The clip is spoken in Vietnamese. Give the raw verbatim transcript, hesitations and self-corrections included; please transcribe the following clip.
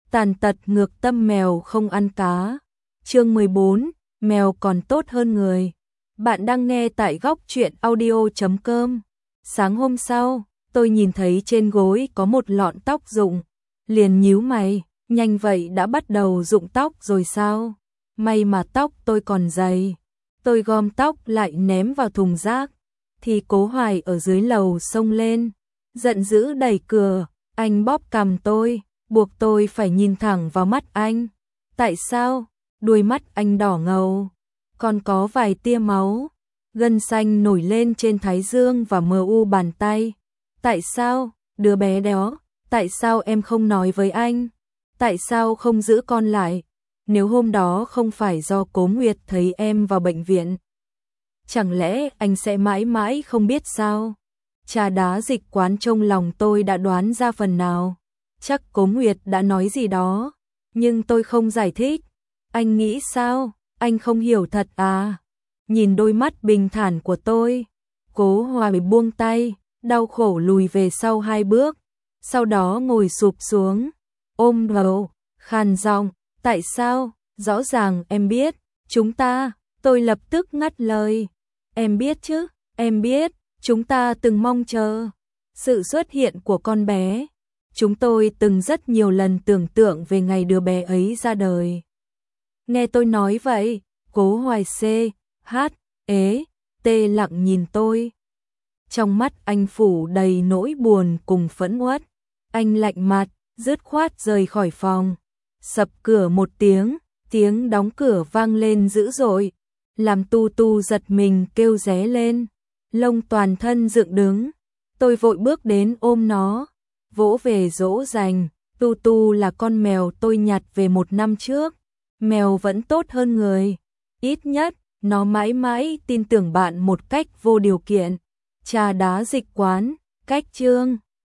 Tàn tật ngược tâm mèo không ăn cá. Chương mười bốn, mèo còn tốt hơn người. Bạn đang nghe tại góc truyện audio chấm com. Sáng hôm sau, tôi nhìn thấy trên gối có một lọn tóc rụng, liền nhíu mày, nhanh vậy đã bắt đầu rụng tóc rồi sao? May mà tóc tôi còn dày. Tôi gom tóc lại ném vào thùng rác, thì Cố Hoài ở dưới lầu xông lên, giận dữ đẩy cửa, anh bóp cằm tôi, buộc tôi phải nhìn thẳng vào mắt anh. Tại sao? Đuôi mắt anh đỏ ngầu, còn có vài tia máu, gân xanh nổi lên trên thái dương và mờ u bàn tay. Tại sao? Đứa bé đó, tại sao em không nói với anh? Tại sao không giữ con lại? Nếu hôm đó không phải do Cố Nguyệt thấy em vào bệnh viện, chẳng lẽ anh sẽ mãi mãi không biết sao? Trà đá dịch quán trong lòng tôi đã đoán ra phần nào. Chắc Cố Nguyệt đã nói gì đó, nhưng tôi không giải thích. Anh nghĩ sao? Anh không hiểu thật à? Nhìn đôi mắt bình thản của tôi, Cố Hoài buông tay, đau khổ lùi về sau hai bước, sau đó ngồi sụp xuống, ôm đầu, khàn giọng, tại sao? Rõ ràng em biết, chúng ta, tôi lập tức ngắt lời. Em biết chứ, em biết, chúng ta từng mong chờ sự xuất hiện của con bé. Chúng tôi từng rất nhiều lần tưởng tượng về ngày đứa bé ấy ra đời. Nghe tôi nói vậy, Cố Hoài C, H, ế, tê lặng nhìn tôi. Trong mắt anh phủ đầy nỗi buồn cùng phẫn uất. Anh lạnh mặt, dứt khoát rời khỏi phòng. Sập cửa một tiếng, tiếng đóng cửa vang lên dữ dội, làm Tu Tu giật mình kêu ré lên, lông toàn thân dựng đứng. Tôi vội bước đến ôm nó, vỗ về dỗ dành. Tu Tu là con mèo tôi nhặt về một năm trước. Mèo vẫn tốt hơn người, ít nhất nó mãi mãi tin tưởng bạn một cách vô điều kiện. Trà đá dịch quán, cách chương.